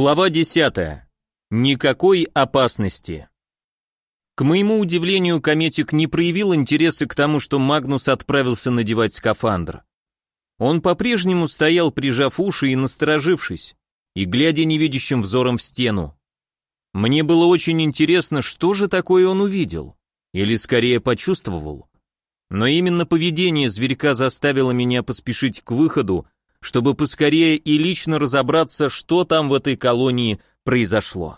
Глава 10. Никакой опасности. К моему удивлению, Кометик не проявил интереса к тому, что Магнус отправился надевать скафандр. Он по-прежнему стоял, прижав уши и насторожившись, и глядя невидящим взором в стену. Мне было очень интересно, что же такое он увидел, или скорее почувствовал. Но именно поведение зверька заставило меня поспешить к выходу, чтобы поскорее и лично разобраться, что там в этой колонии произошло.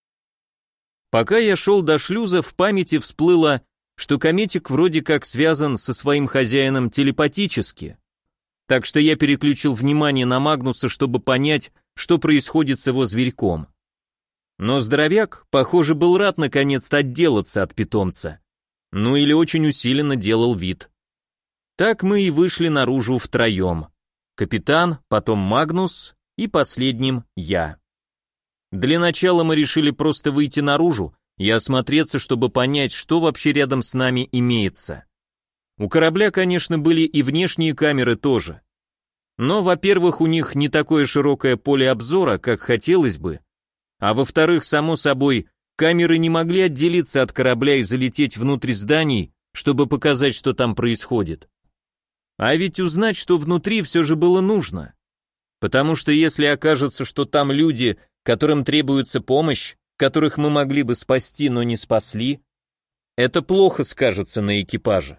Пока я шел до шлюза, в памяти всплыло, что Кометик вроде как связан со своим хозяином телепатически. Так что я переключил внимание на Магнуса, чтобы понять, что происходит с его зверьком. Но здоровяк, похоже, был рад наконец-то отделаться от питомца. Ну или очень усиленно делал вид. Так мы и вышли наружу втроем. Капитан, потом Магнус и последним я. Для начала мы решили просто выйти наружу и осмотреться, чтобы понять, что вообще рядом с нами имеется. У корабля, конечно, были и внешние камеры тоже. Но, во-первых, у них не такое широкое поле обзора, как хотелось бы, а во-вторых, само собой, камеры не могли отделиться от корабля и залететь внутрь зданий, чтобы показать, что там происходит. А ведь узнать, что внутри, все же было нужно. Потому что если окажется, что там люди, которым требуется помощь, которых мы могли бы спасти, но не спасли, это плохо скажется на экипаже.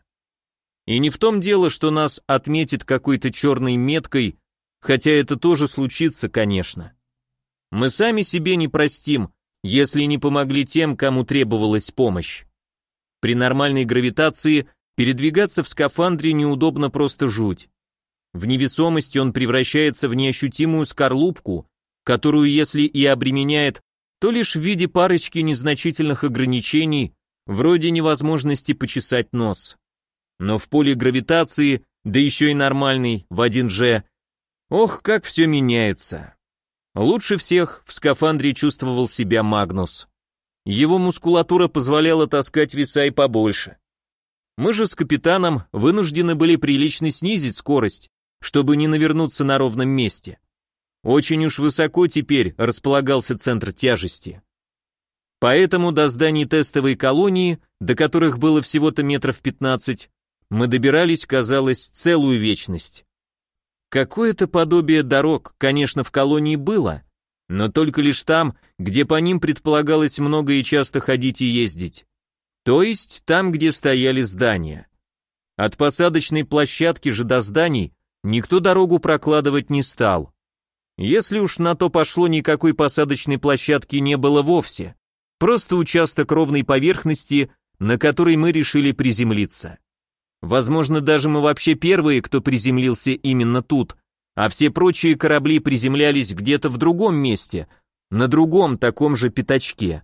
И не в том дело, что нас отметит какой-то черной меткой, хотя это тоже случится, конечно. Мы сами себе не простим, если не помогли тем, кому требовалась помощь. При нормальной гравитации передвигаться в скафандре неудобно просто жуть. В невесомости он превращается в неощутимую скорлупку, которую, если и обременяет, то лишь в виде парочки незначительных ограничений, вроде невозможности почесать нос. Но в поле гравитации, да еще и нормальный, в 1G, ох, как все меняется. Лучше всех в скафандре чувствовал себя Магнус. Его мускулатура позволяла таскать веса и побольше. Мы же с капитаном вынуждены были прилично снизить скорость, чтобы не навернуться на ровном месте. Очень уж высоко теперь располагался центр тяжести. Поэтому до зданий тестовой колонии, до которых было всего-то метров 15, мы добирались, казалось, целую вечность. Какое-то подобие дорог, конечно, в колонии было, но только лишь там, где по ним предполагалось много и часто ходить и ездить. То есть там, где стояли здания. От посадочной площадки же до зданий никто дорогу прокладывать не стал. Если уж на то пошло, никакой посадочной площадки не было вовсе, просто участок ровной поверхности, на которой мы решили приземлиться. Возможно, даже мы вообще первые, кто приземлился именно тут, а все прочие корабли приземлялись где-то в другом месте, на другом таком же пятачке.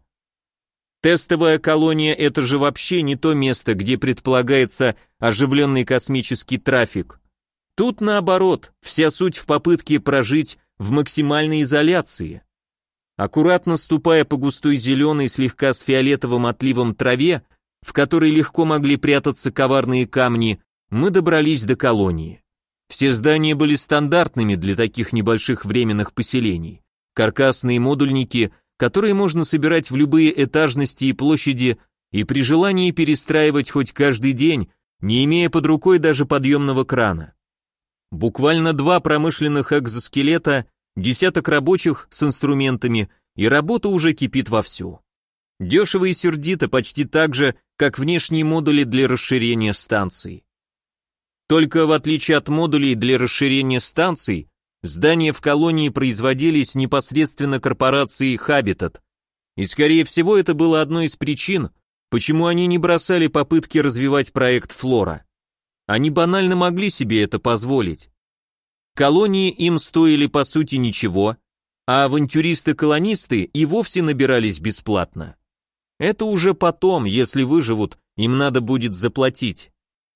Тестовая колония — это же вообще не то место, где предполагается оживленный космический трафик. Тут наоборот, вся суть в попытке прожить в максимальной изоляции. Аккуратно ступая по густой зеленой, слегка с фиолетовым отливом траве, в которой легко могли прятаться коварные камни, мы добрались до колонии. Все здания были стандартными для таких небольших временных поселений. Каркасные модульники, которые можно собирать в любые этажности и площади и при желании перестраивать хоть каждый день, не имея под рукой даже подъемного крана. Буквально 2 промышленных экзоскелета, десяток рабочих с инструментами, и работа уже кипит вовсю. Дешево и сердито, почти так же, как внешние модули для расширения станций. Только в отличие от модулей для расширения станций, здания в колонии производились непосредственно корпорацией Habitat, и скорее всего это было одной из причин, почему они не бросали попытки развивать проект Флора. Они банально могли себе это позволить. Колонии им стоили по сути ничего, а авантюристы-колонисты и вовсе набирались бесплатно. Это уже потом, если выживут, им надо будет заплатить.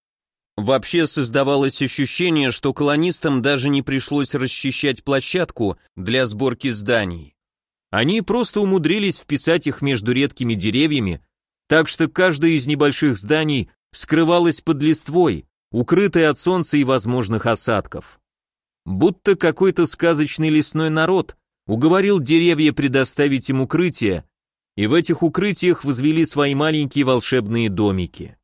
Вообще создавалось ощущение, что колонистам даже не пришлось расчищать площадку для сборки зданий. Они просто умудрились вписать их между редкими деревьями, так что каждое из небольших зданий скрывалось под листвой, укрытое от солнца и возможных осадков. Будто какой-то сказочный лесной народ уговорил деревья предоставить им укрытие, и в этих укрытиях возвели свои маленькие волшебные домики.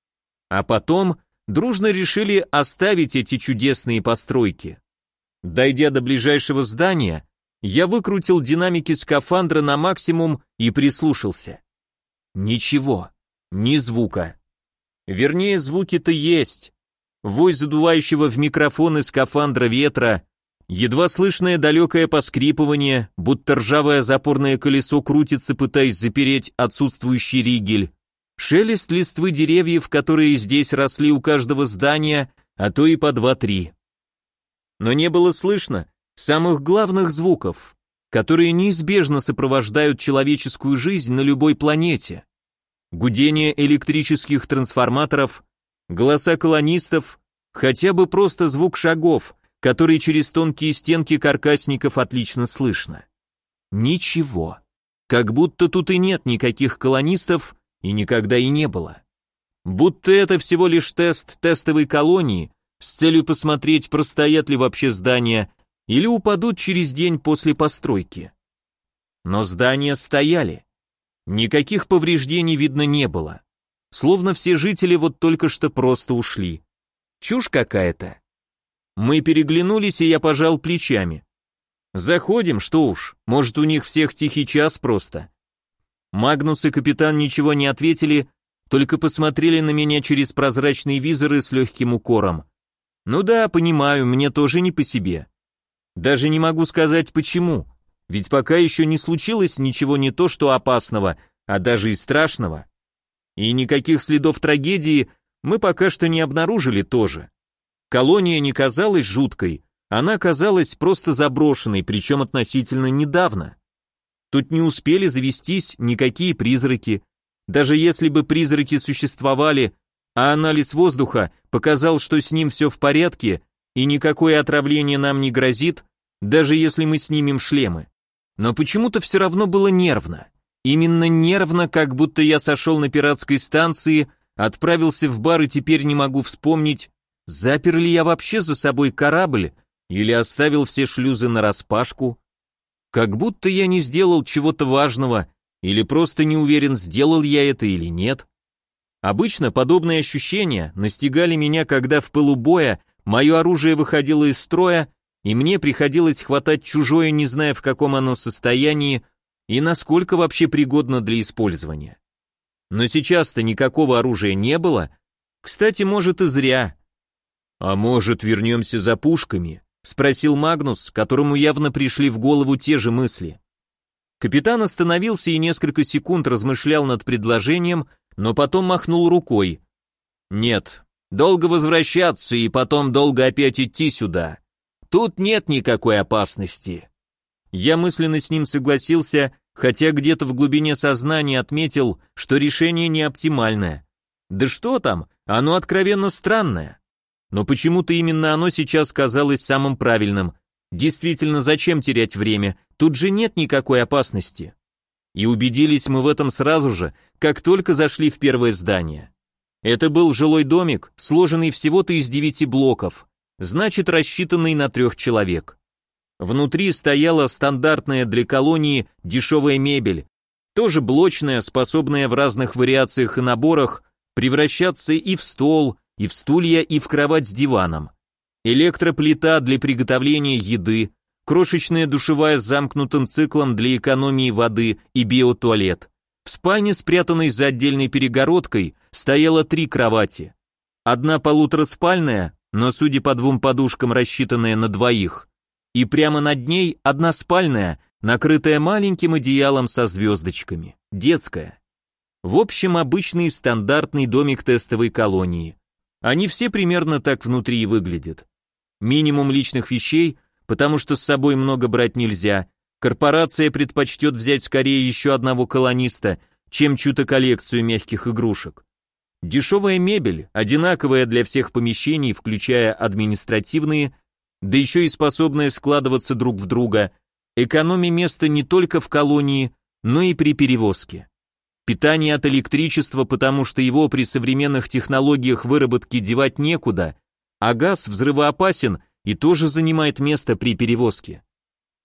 А потом дружно решили оставить эти чудесные постройки. Дойдя до ближайшего здания, я выкрутил динамики скафандра на максимум и прислушался. Ничего, ни звука. Вернее, звуки-то есть. Вой задувающего в микрофоны скафандра ветра, едва слышное далекое поскрипывание, будто ржавое запорное колесо крутится, пытаясь запереть отсутствующий ригель, шелест листвы деревьев, которые здесь росли у каждого здания, а то и по 2-3. Но не было слышно самых главных звуков, которые неизбежно сопровождают человеческую жизнь на любой планете. Гудение электрических трансформаторов, голоса колонистов, хотя бы просто звук шагов, который через тонкие стенки каркасников отлично слышно. Ничего. Как будто тут и нет никаких колонистов, и никогда и не было. Будто это всего лишь тест тестовой колонии с целью посмотреть, простоят ли вообще здания или упадут через день после постройки. Но здания стояли. Никаких повреждений видно не было. Словно все жители вот только что просто ушли. Чушь какая-то. Мы переглянулись, и я пожал плечами. Заходим, что уж, может, у них всех тихий час просто. Магнус и капитан ничего не ответили, только посмотрели на меня через прозрачные визоры с легким укором. Ну да, понимаю, мне тоже не по себе. Даже не могу сказать почему, ведь пока еще не случилось ничего не то что опасного, а даже и страшного. И никаких следов трагедии мы пока что не обнаружили тоже. Колония не казалась жуткой, она казалась просто заброшенной, причем относительно недавно. Тут не успели завестись никакие призраки. Даже если бы призраки существовали, а анализ воздуха показал, что с ним все в порядке и никакое отравление нам не грозит, даже если мы снимем шлемы. Но почему-то все равно было нервно. Именно нервно, как будто я сошел на пиратской станции, отправился в бар и теперь не могу вспомнить, запер ли я вообще за собой корабль или оставил все шлюзы нараспашку. Как будто я не сделал чего-то важного или просто не уверен, сделал я это или нет. Обычно подобные ощущения настигали меня, когда в пылу боя мое оружие выходило из строя, и мне приходилось хватать чужое, не зная, в каком оно состоянии и насколько вообще пригодно для использования. Но сейчас-то никакого оружия не было. Кстати, может, и зря. «А может, вернемся за пушками?» — спросил Магнус, которому явно пришли в голову те же мысли. Капитан остановился и несколько секунд размышлял над предложением, но потом махнул рукой. «Нет, долго возвращаться и потом долго опять идти сюда. Тут нет никакой опасности». Я мысленно с ним согласился, хотя где-то в глубине сознания отметил, что решение не оптимальное. Да что там, оно откровенно странное. Но почему-то именно оно сейчас казалось самым правильным. Действительно, зачем терять время? Тут же нет никакой опасности. И убедились мы в этом сразу же, как только зашли в первое здание. Это был жилой домик, сложенный всего-то из 9 блоков, значит, рассчитанный на 3 человек. Внутри стояла стандартная для колонии дешевая мебель, тоже блочная, способная в разных вариациях и наборах превращаться и в стол, и в стулья, и в кровать с диваном. Электроплита для приготовления еды, крошечная душевая с замкнутым циклом для экономии воды и биотуалет. В спальне, спрятанной за отдельной перегородкой, стояло 3 кровати. Одна полутораспальная, но, судя по 2 подушкам, рассчитанная на 2, и прямо над ней одна спальная, накрытая маленьким одеялом со звездочками, детская. В общем, обычный стандартный домик тестовой колонии. Они все примерно так внутри и выглядят. Минимум личных вещей, потому что с собой много брать нельзя. Корпорация предпочтет взять скорее еще одного колониста, чем чью-то коллекцию мягких игрушек. Дешевая мебель, одинаковая для всех помещений, включая административные, да еще и способная складываться друг в друга, экономя место не только в колонии, но и при перевозке. Питание от электричества, потому что его при современных технологиях выработки девать некуда, а газ взрывоопасен и тоже занимает место при перевозке.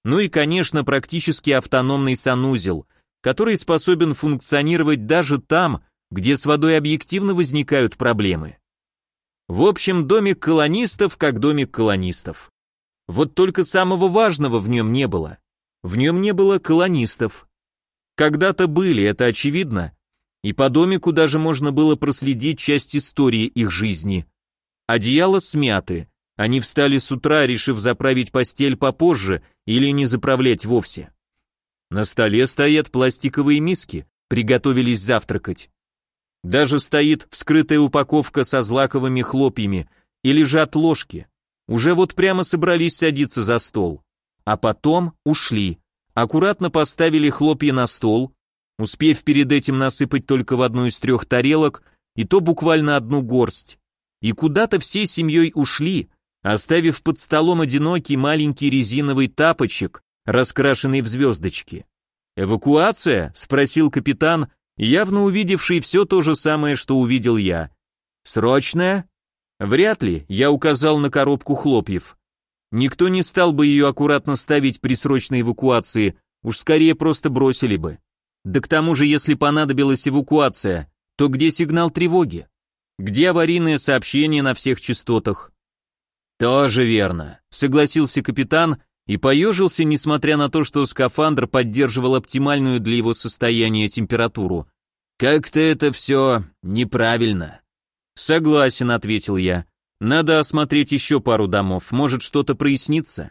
Ну и, конечно, практически автономный санузел, который способен функционировать даже там, где с водой объективно возникают проблемы. В общем, домик колонистов как домик колонистов. Вот только самого важного в нем не было. В нем не было колонистов. Когда-то были, это очевидно, и по домику даже можно было проследить часть истории их жизни. Одеяла смяты, они встали с утра, решив заправить постель попозже или не заправлять вовсе. На столе стоят пластиковые миски, приготовились завтракать. Даже стоит вскрытая упаковка со злаковыми хлопьями и лежат ложки. Уже вот прямо собрались садиться за стол. А потом ушли. Аккуратно поставили хлопья на стол, успев перед этим насыпать только в одну из 3 тарелок, и то буквально одну горсть. И куда-то всей семьей ушли, оставив под столом одинокий маленький резиновый тапочек, раскрашенный в звездочки. «Эвакуация?» — спросил капитан, явно увидевший все то же самое, что увидел я. «Срочная?» «Вряд ли», — я указал на коробку хлопьев. Никто не стал бы ее аккуратно ставить при срочной эвакуации, уж скорее просто бросили бы. Да к тому же, если понадобилась эвакуация, то где сигнал тревоги? Где аварийное сообщение на всех частотах? Тоже верно, согласился капитан и поежился, несмотря на то, что скафандр поддерживал оптимальную для его состояния температуру. Как-то это все неправильно. Согласен, ответил я. Надо осмотреть еще пару домов, может что-то прояснится.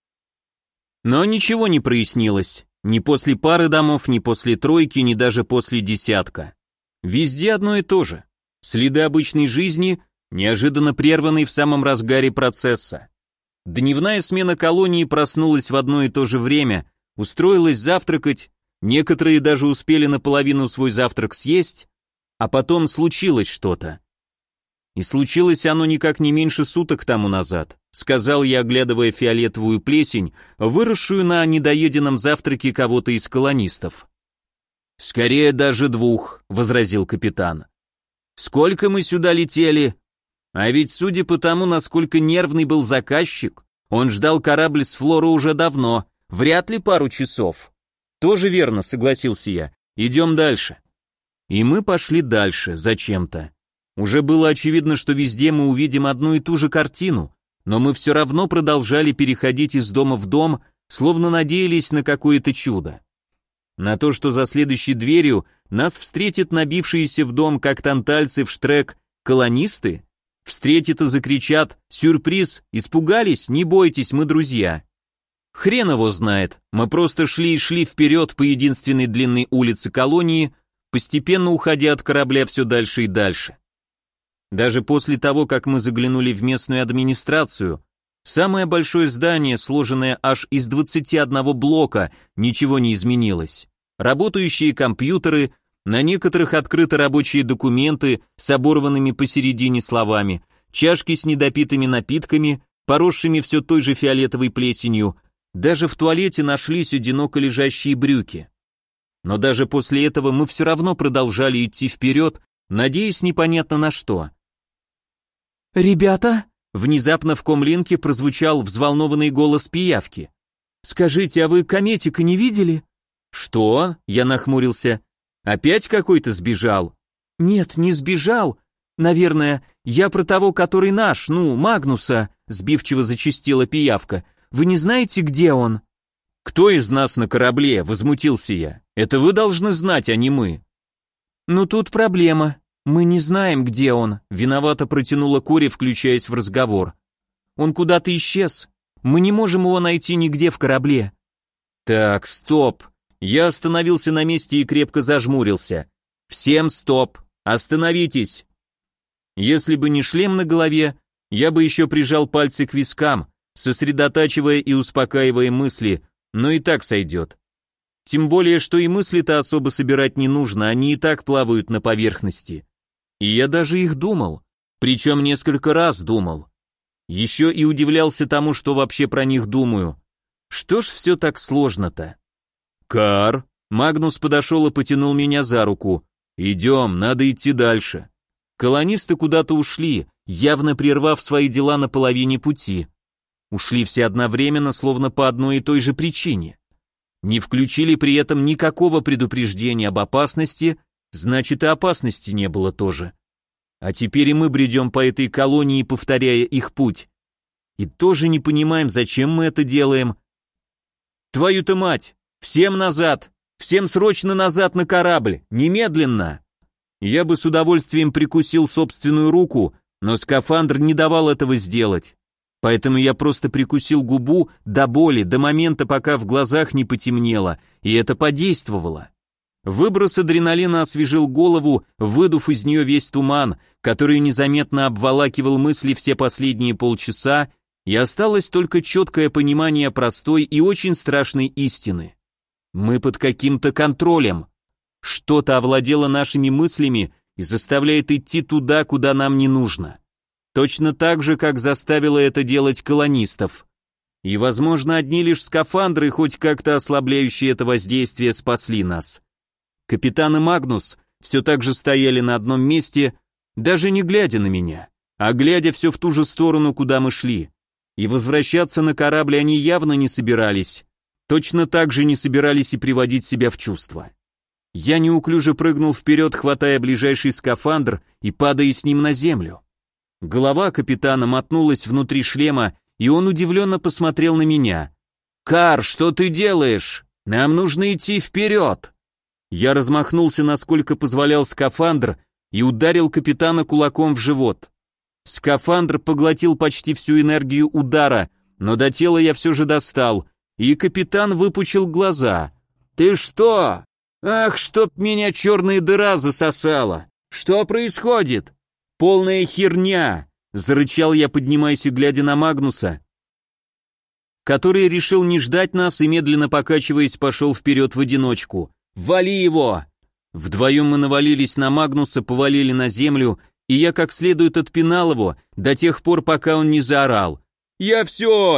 Но ничего не прояснилось, ни после пары домов, ни после 3, ни даже после 10. Везде одно и то же. Следы обычной жизни, неожиданно прерванные в самом разгаре процесса. Дневная смена колонии проснулась в одно и то же время, устроилась завтракать, некоторые даже успели наполовину свой завтрак съесть, а потом случилось что-то. И случилось оно никак не меньше суток тому назад, сказал я, оглядывая фиолетовую плесень, выросшую на недоеденном завтраке кого-то из колонистов. «Скорее даже 2», — возразил капитан. «Сколько мы сюда летели? А ведь судя по тому, насколько нервный был заказчик, он ждал корабль с Флоры уже давно, вряд ли пару часов». «Тоже верно», — согласился я. «Идем дальше». И мы пошли дальше, зачем-то. Уже было очевидно, что везде мы увидим одну и ту же картину, но мы все равно продолжали переходить из дома в дом, словно надеялись на какое-то чудо. На то, что за следующей дверью нас встретят набившиеся в дом, как тантальцы в штрек, колонисты, встретят и закричат «Сюрприз! Испугались? Не бойтесь, мы друзья!» Хрен его знает, мы просто шли и шли вперед по единственной длинной улице колонии, постепенно уходя от корабля все дальше и дальше. Даже после того, как мы заглянули в местную администрацию, самое большое здание, сложенное аж из 21 блока, ничего не изменилось. Работающие компьютеры, на некоторых открыты рабочие документы с оборванными посередине словами, чашки с недопитыми напитками, поросшими все той же фиолетовой плесенью, даже в туалете нашлись одиноко лежащие брюки. Но даже после этого мы все равно продолжали идти вперед, надеясь непонятно на что. «Ребята!» — внезапно в комлинке прозвучал взволнованный голос пиявки. «Скажите, а вы Кометика не видели?» «Что?» — я нахмурился. «Опять какой-то сбежал?» «Нет, не сбежал. Наверное, я про того, который наш, Магнуса», — сбивчиво зачастила пиявка. «Вы не знаете, где он?» «Кто из нас на корабле?» — возмутился я. «Это вы должны знать, а не мы». «Ну тут проблема. Мы не знаем, где он», — виновато протянула Кори, включаясь в разговор. «Он куда-то исчез. Мы не можем его найти нигде в корабле». «Так, стоп». Я остановился на месте и крепко зажмурился. «Всем стоп! Остановитесь!» Если бы не шлем на голове, я бы еще прижал пальцы к вискам, сосредотачивая и успокаивая мысли, но и так сойдет. Тем более, что и мысли-то особо собирать не нужно, они и так плавают на поверхности. И я даже их думал, причем несколько раз думал. Еще и удивлялся тому, что вообще про них думаю. Что ж все так сложно-то? «Кар!» Магнус подошел и потянул меня за руку. «Идем, надо идти дальше». Колонисты куда-то ушли, явно прервав свои дела на половине пути. Ушли все одновременно, словно по одной и той же причине. Не включили при этом никакого предупреждения об опасности, значит и опасности не было тоже. А теперь и мы бредем по этой колонии, повторяя их путь. И тоже не понимаем, зачем мы это делаем. Твою-то мать! Всем назад! Всем срочно назад на корабль! Немедленно! Я бы с удовольствием прикусил собственную руку, но скафандр не давал этого сделать. Поэтому я просто прикусил губу до боли, до момента, пока в глазах не потемнело, и это подействовало. Выброс адреналина освежил голову, выдув из нее весь туман, который незаметно обволакивал мысли все последние полчаса, и осталось только четкое понимание простой и очень страшной истины. Мы под каким-то контролем. Что-то овладело нашими мыслями и заставляет идти туда, куда нам не нужно. Точно так же, как заставило это делать колонистов. И, возможно, одни лишь скафандры, хоть как-то ослабляющие это воздействие, спасли нас. Капитан и Магнус все так же стояли на одном месте, даже не глядя на меня, а глядя все в ту же сторону, куда мы шли. И возвращаться на корабль они явно не собирались. Точно так же не собирались и приводить себя в чувство. Я неуклюже прыгнул вперед, хватая ближайший скафандр и падая с ним на землю. Голова капитана мотнулась внутри шлема, и он удивленно посмотрел на меня. «Кар, что ты делаешь? Нам нужно идти вперед!» Я размахнулся, насколько позволял скафандр, и ударил капитана кулаком в живот. Скафандр поглотил почти всю энергию удара, но до тела я все же достал, и капитан выпучил глаза. «Ты что? Ах, чтоб меня черная дыра засосала! Что происходит?» «Полная херня!» — зарычал я, поднимаясь и глядя на Магнуса, который решил не ждать нас и, медленно покачиваясь, пошел вперед в одиночку. «Вали его!» Вдвоем мы навалились на Магнуса, повалили на землю, и я как следует отпинал его до тех пор, пока он не заорал. «Я все!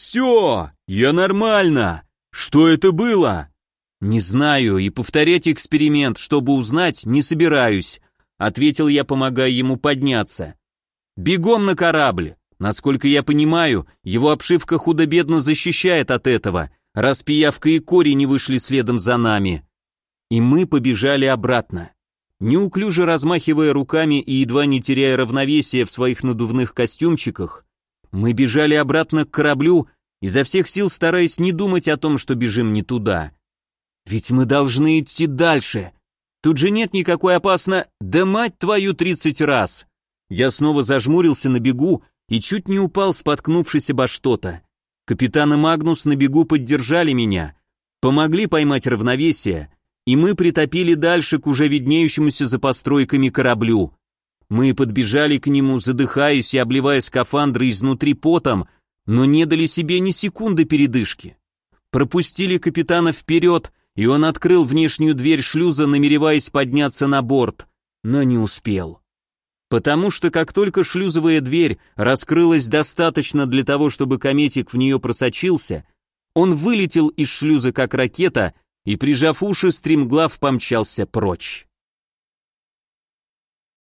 Я нормально! Что это было?» «Не знаю, и повторять эксперимент, чтобы узнать, не собираюсь», ответил я, помогая ему подняться. «Бегом на корабль! Насколько я понимаю, его обшивка худо-бедно защищает от этого, раз Пиявка и Кори не вышли следом за нами». И мы побежали обратно. Неуклюже размахивая руками и едва не теряя равновесия в своих надувных костюмчиках, мы бежали обратно к кораблю, изо всех сил стараясь не думать о том, что бежим не туда. Ведь мы должны идти дальше. Тут же нет никакой опасной... Да мать твою 30 раз! Я снова зажмурился на бегу и чуть не упал, споткнувшись обо что-то. Капитан и Магнус на бегу поддержали меня, помогли поймать равновесие, и мы притопили дальше к уже виднеющемуся за постройками кораблю. Мы подбежали к нему, задыхаясь и обливая скафандры изнутри потом, но не дали себе ни секунды передышки. Пропустили капитана вперед, и он открыл внешнюю дверь шлюза, намереваясь подняться на борт, но не успел. Потому что как только шлюзовая дверь раскрылась достаточно для того, чтобы кометик в нее просочился, он вылетел из шлюза как ракета и, прижав уши, стремглав помчался прочь.